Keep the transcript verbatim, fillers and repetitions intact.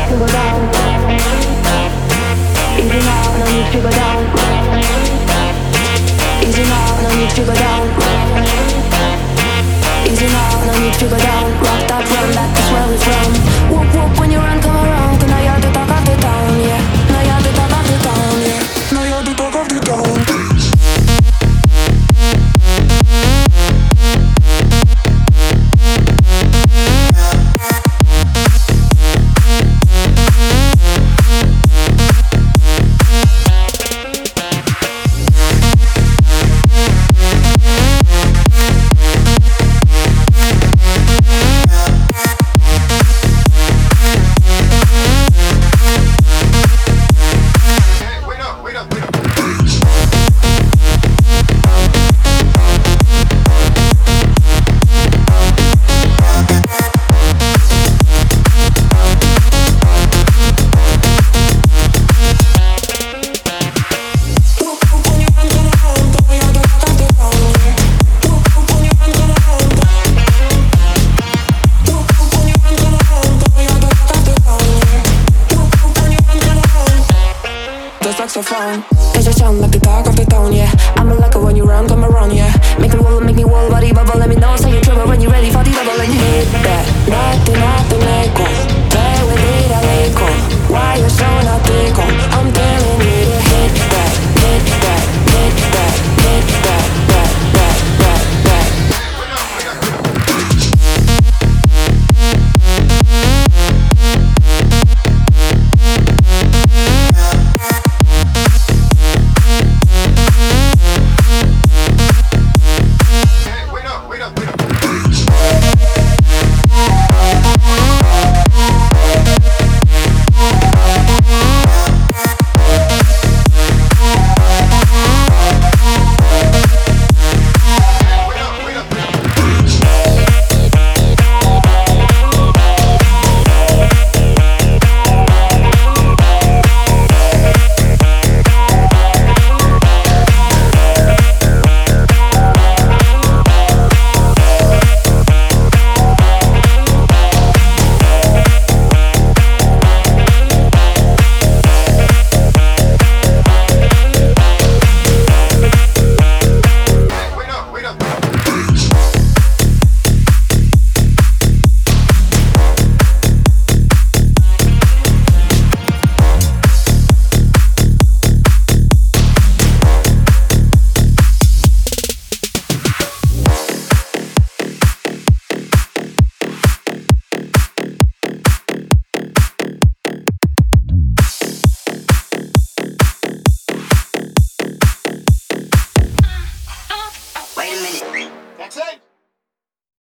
to go down. Easy now, no need to go down. Easy now, no need to go down. Easy now, no need to go down. Rock that run, that's where we're from. Whoop whoop when you run, come around. Cause now you're the talk of the town, yeah. Now you're the talk of the town, yeah. Now you're the talk of the town. Saxophone, cause you sound like the talk of the town, yeah. I'ma like it when you run, come around, yeah. Make me wobble, make me wobble, body bubble. Let me know, say you're trouble when you're ready for the double. And you hit that, nothing, nothing like that.